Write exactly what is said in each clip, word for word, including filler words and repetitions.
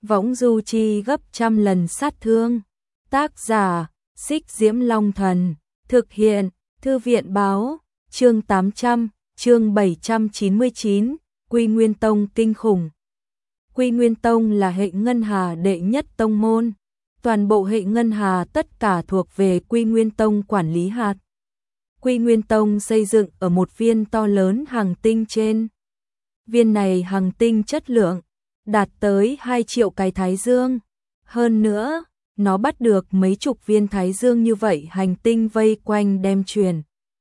võng du chi gấp trăm lần sát thương. Tác giả, Xích Diễm Long Thần, thực hiện, Thư viện báo, chương tám trăm, chương bảy trăm chín mươi chín, Quy Nguyên Tông kinh khủng. Quy Nguyên Tông là hệ ngân hà đệ nhất tông môn, toàn bộ hệ ngân hà tất cả thuộc về Quy Nguyên Tông quản lý hạt. Quy Nguyên Tông xây dựng ở một viên to lớn hành tinh trên. Viên này hành tinh chất lượng đạt tới hai triệu cái thái dương. Hơn nữa, nó bắt được mấy chục viên thái dương như vậy hành tinh vây quanh đem truyền.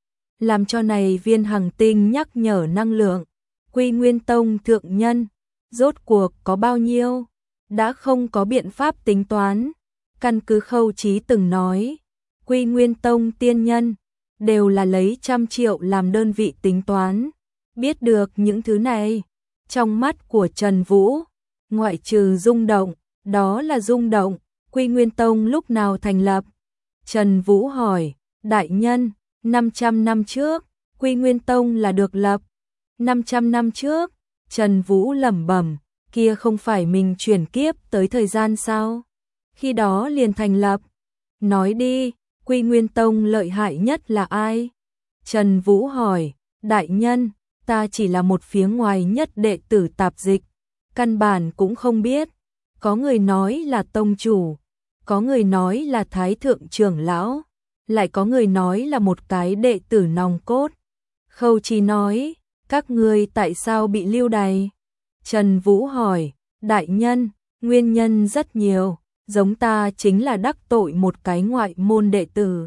Làm cho này viên hành tinh nhắc nhở năng lượng. Quy Nguyên Tông thượng nhân, rốt cuộc có bao nhiêu? Đã không có biện pháp tính toán. Căn cứ Khâu Chí từng nói, Quy Nguyên Tông tiên nhân đều là lấy trăm triệu làm đơn vị tính toán. Biết được những thứ này, trong mắt của Trần Vũ, ngoại trừ rung động, đó là rung động. Quy Nguyên Tông lúc nào thành lập? Trần Vũ hỏi, đại nhân, năm trăm năm trước, Quy Nguyên Tông là được lập. năm trăm năm trước, Trần Vũ lẩm bẩm, kia không phải mình chuyển kiếp tới thời gian sao? Khi đó liền thành lập. Nói đi, Quy Nguyên Tông lợi hại nhất là ai? Trần Vũ hỏi, đại nhân, ta chỉ là một phía ngoài nhất đệ tử tạp dịch, căn bản cũng không biết. Có người nói là tông chủ, có người nói là thái thượng trưởng lão, lại có người nói là một cái đệ tử nòng cốt. Khâu Chí nói, các ngươi tại sao bị lưu đày? Trần Vũ hỏi, đại nhân, nguyên nhân rất nhiều, giống ta chính là đắc tội một cái ngoại môn đệ tử.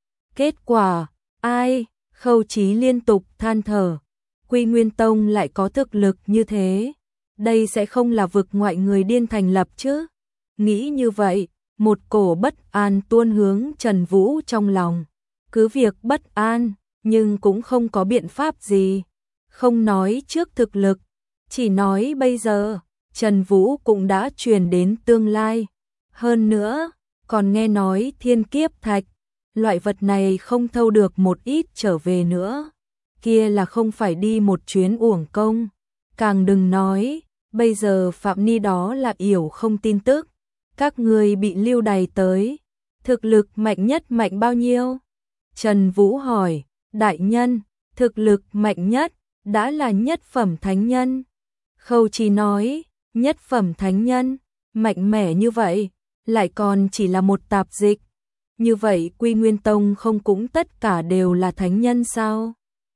Kết quả, ai? Khâu Chí liên tục than thở, Quy Nguyên Tông lại có thực lực như thế, đây sẽ không là vực ngoại người điên thành lập chứ? Nghĩ như vậy, một cổ bất an tuôn hướng Trần Vũ trong lòng. Cứ việc bất an, nhưng cũng không có biện pháp gì. Không nói trước thực lực, chỉ nói bây giờ, Trần Vũ cũng đã truyền đến tương lai. Hơn nữa, còn nghe nói thiên kiếp thạch, loại vật này không thâu được một ít trở về nữa. Kia là không phải đi một chuyến uổng công. Càng đừng nói, bây giờ Phạm Ni đó là yểu không tin tức. Các người bị lưu đày tới, thực lực mạnh nhất mạnh bao nhiêu? Trần Vũ hỏi, đại nhân, thực lực mạnh nhất, đã là nhất phẩm thánh nhân. Khâu Chí nói, nhất phẩm thánh nhân, mạnh mẽ như vậy, lại còn chỉ là một tạp dịch. Như vậy Quy Nguyên Tông không cũng tất cả đều là thánh nhân sao?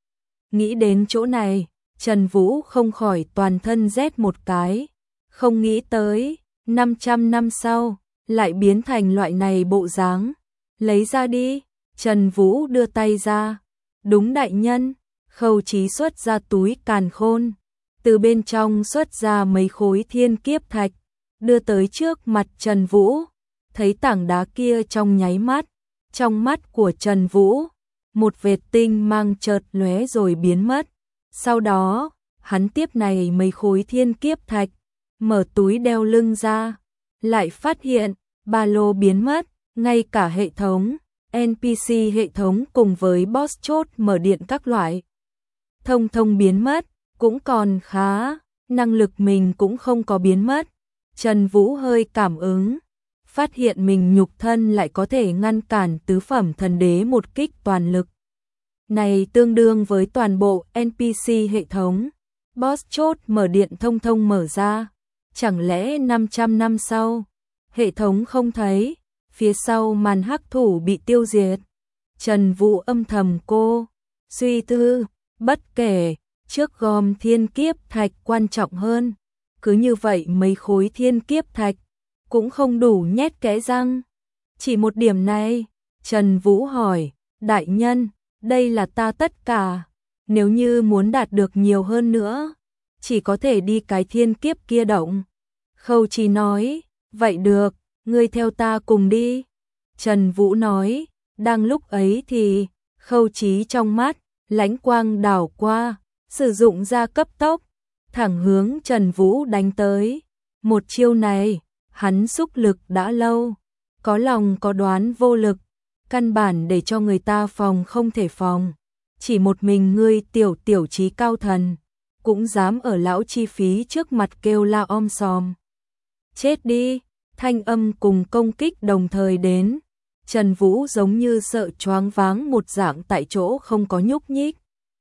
Nghĩ đến chỗ này, Trần Vũ không khỏi toàn thân rét một cái. Không nghĩ tới, năm trăm năm sau, lại biến thành loại này bộ dáng. Lấy ra đi, Trần Vũ đưa tay ra. Đúng đại nhân, Khâu Chí xuất ra túi càn khôn. Từ bên trong xuất ra mấy khối thiên kiếp thạch, đưa tới trước mặt Trần Vũ. Thấy tảng đá kia trong nháy mắt, trong mắt của Trần Vũ, một vệt tinh mang chợt lóe rồi biến mất. Sau đó, hắn tiếp này mấy khối thiên kiếp thạch, mở túi đeo lưng ra, lại phát hiện, ba lô biến mất, ngay cả hệ thống, en pê xê hệ thống cùng với boss chốt mở điện các loại. Thông thông biến mất, cũng còn khá, năng lực mình cũng không có biến mất. Trần Vũ hơi cảm ứng, phát hiện mình nhục thân lại có thể ngăn cản tứ phẩm thần đế một kích toàn lực. Này tương đương với toàn bộ en pê xê hệ thống, boss chốt mở điện thông thông mở ra. Chẳng lẽ năm trăm năm sau, hệ thống không thấy, phía sau màn hắc thủ bị tiêu diệt? Trần Vũ âm thầm cô, suy tư, bất kể, trước gom thiên kiếp thạch quan trọng hơn. Cứ như vậy mấy khối thiên kiếp thạch, cũng không đủ nhét kẽ răng. Chỉ một điểm này, Trần Vũ hỏi, đại nhân, đây là ta tất cả, nếu như muốn đạt được nhiều hơn nữa, chỉ có thể đi cái thiên kiếp kia động. Khâu Chí nói, vậy được, ngươi theo ta cùng đi. Trần Vũ nói, đang lúc ấy thì, Khâu Chí trong mắt, lãnh quang đảo qua, sử dụng ra cấp tốc, thẳng hướng Trần Vũ đánh tới. Một chiêu này, hắn xúc lực đã lâu, có lòng có đoán vô lực, căn bản để cho người ta phòng không thể phòng. Chỉ một mình ngươi tiểu tiểu trí cao thần, cũng dám ở lão chi phí trước mặt kêu la om sòm. chết đi, thanh âm cùng công kích đồng thời đến. Trần Vũ giống như sợ choáng váng một dạng tại chỗ không có nhúc nhích.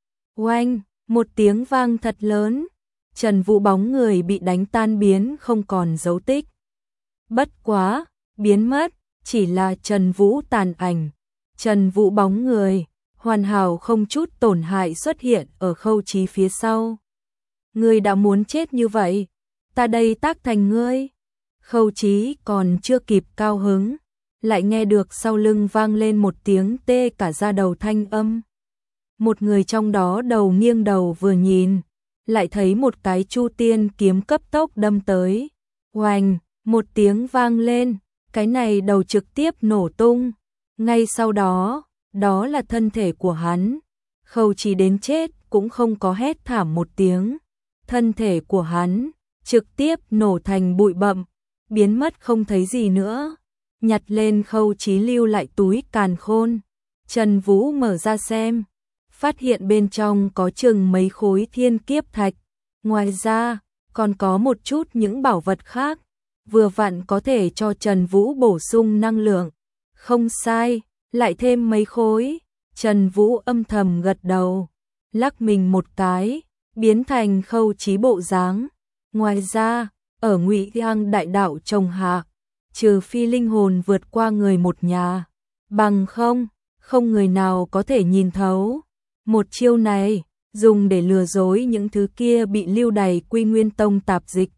Oanh, một tiếng vang thật lớn, Trần Vũ bóng người bị đánh tan biến không còn dấu tích. Bất quá, biến mất, chỉ là Trần Vũ tàn ảnh. Trần Vũ bóng người, hoàn hảo không chút tổn hại xuất hiện ở Khâu Chí phía sau. Ngươi đã muốn chết như vậy, ta đây tác thành ngươi. Khâu Chí còn chưa kịp cao hứng, lại nghe được sau lưng vang lên một tiếng tê cả da đầu thanh âm. Một người trong đó đầu nghiêng đầu vừa nhìn, lại thấy một cái Chu Tiên kiếm cấp tốc đâm tới. Oanh, một tiếng vang lên, cái này đầu trực tiếp nổ tung. Ngay sau đó, đó là thân thể của hắn. Khâu Chí đến chết cũng không có hét thảm một tiếng. Thân thể của hắn trực tiếp nổ thành bụi bặm, biến mất không thấy gì nữa. Nhặt lên Khâu Chí lưu lại túi càn khôn. Trần Vũ mở ra xem, phát hiện bên trong có chừng mấy khối thiên kiếp thạch. Ngoài ra, còn có một chút những bảo vật khác, vừa vặn có thể cho Trần Vũ bổ sung năng lượng. Không sai, lại thêm mấy khối. Trần Vũ âm thầm gật đầu, lắc mình một cái, biến thành Khâu Chí bộ dáng. Ngoài ra, ở Ngụy Giang đại đạo trồng hạ, trừ phi linh hồn vượt qua người một nhà, bằng không, không người nào có thể nhìn thấu. Một chiêu này, dùng để lừa dối những thứ kia bị lưu đày Quy Nguyên Tông tạp dịch.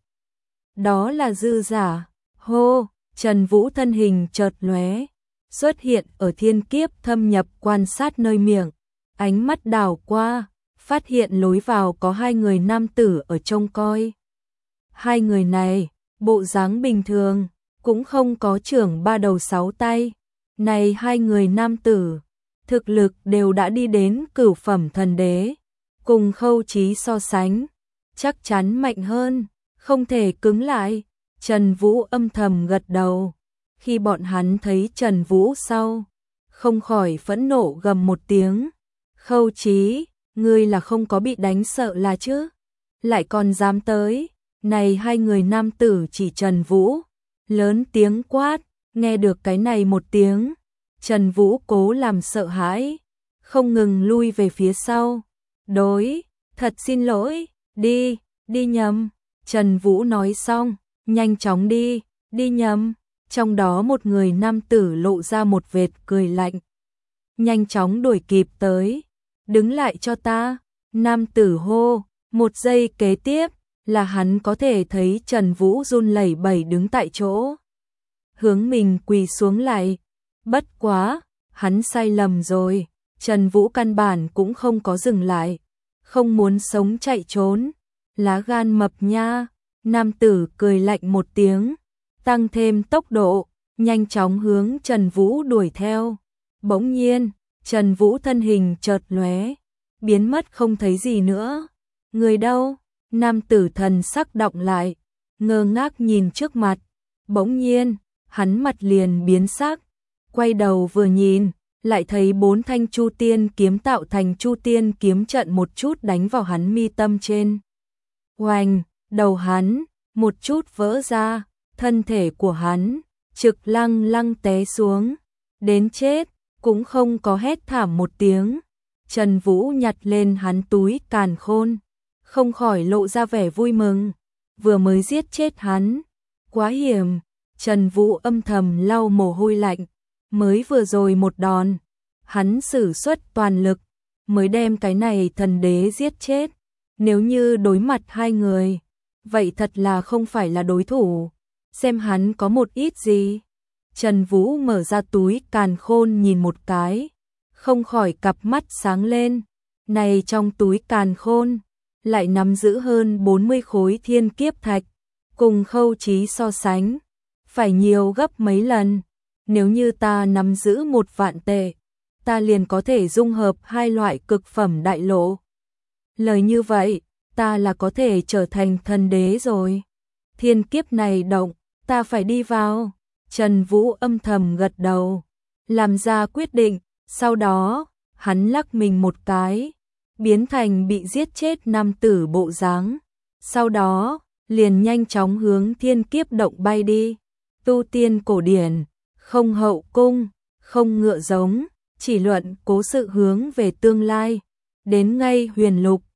Đó là dư giả. Hô, Trần Vũ thân hình chợt lóe, xuất hiện ở thiên kiếp thâm nhập quan sát nơi miệng. Ánh mắt đảo qua, phát hiện lối vào có hai người nam tử ở trông coi. Hai người này, bộ dáng bình thường, cũng không có trưởng ba đầu sáu tay. Này hai người nam tử, thực lực đều đã đi đến cửu phẩm thần đế, cùng Khâu Chí so sánh, chắc chắn mạnh hơn, không thể cứng lại. Trần Vũ âm thầm gật đầu, khi bọn hắn thấy Trần Vũ sau, không khỏi phẫn nộ gầm một tiếng. Khâu Chí, ngươi là không có bị đánh sợ là chứ, lại còn dám tới. Này hai người nam tử chỉ Trần Vũ, lớn tiếng quát. Nghe được cái này một tiếng, Trần Vũ cố làm sợ hãi, không ngừng lui về phía sau. Đối, thật xin lỗi, đi, đi nhầm. Trần Vũ nói xong, nhanh chóng đi, đi nhầm. Trong đó một người nam tử lộ ra một vệt cười lạnh, nhanh chóng đuổi kịp tới. Đứng lại cho ta, nam tử hô. Một giây kế tiếp là hắn có thể thấy Trần Vũ run lẩy bẩy đứng tại chỗ, hướng mình quỳ xuống lại. Bất quá, hắn sai lầm rồi, Trần Vũ căn bản cũng không có dừng lại, không muốn sống chạy trốn, lá gan mập nha. Nam tử cười lạnh một tiếng, tăng thêm tốc độ, nhanh chóng hướng Trần Vũ đuổi theo. Bỗng nhiên, Trần Vũ thân hình chợt lóe, biến mất không thấy gì nữa. Người đâu? Nam tử thần sắc động lại, ngơ ngác nhìn trước mặt. Bỗng nhiên, hắn mặt liền biến sắc, quay đầu vừa nhìn, lại thấy bốn thanh Chu Tiên kiếm tạo thành Chu Tiên kiếm trận một chút đánh vào hắn mi tâm trên. Oanh, đầu hắn một chút vỡ ra, thân thể của hắn trực lăng lăng té xuống, đến chết cũng không có hét thảm một tiếng. Trần Vũ nhặt lên hắn túi càn khôn, không khỏi lộ ra vẻ vui mừng, vừa mới giết chết hắn, quá hiểm. Trần Vũ âm thầm lau mồ hôi lạnh, mới vừa rồi một đòn, hắn sử xuất toàn lực, mới đem cái này thần đế giết chết. Nếu như đối mặt hai người, vậy thật là không phải là đối thủ, xem hắn có một ít gì. Trần Vũ mở ra túi càn khôn nhìn một cái, không khỏi cặp mắt sáng lên. Này trong túi càn khôn, lại nắm giữ hơn bốn mươi khối thiên kiếp thạch, cùng Khâu Chí so sánh, phải nhiều gấp mấy lần. Nếu như ta nắm giữ một vạn tệ, ta liền có thể dung hợp hai loại cực phẩm đại lộ. Lời như vậy, ta là có thể trở thành thần đế rồi. Thiên kiếp này động, ta phải đi vào. Trần Vũ âm thầm gật đầu, làm ra quyết định, sau đó, hắn lắc mình một cái, biến thành bị giết chết nam tử bộ dáng. Sau đó, liền nhanh chóng hướng thiên kiếp động bay đi. Tu tiên cổ điển, không hậu cung, không ngựa giống, chỉ luận cố sự hướng về tương lai. Đến ngay huyền lục,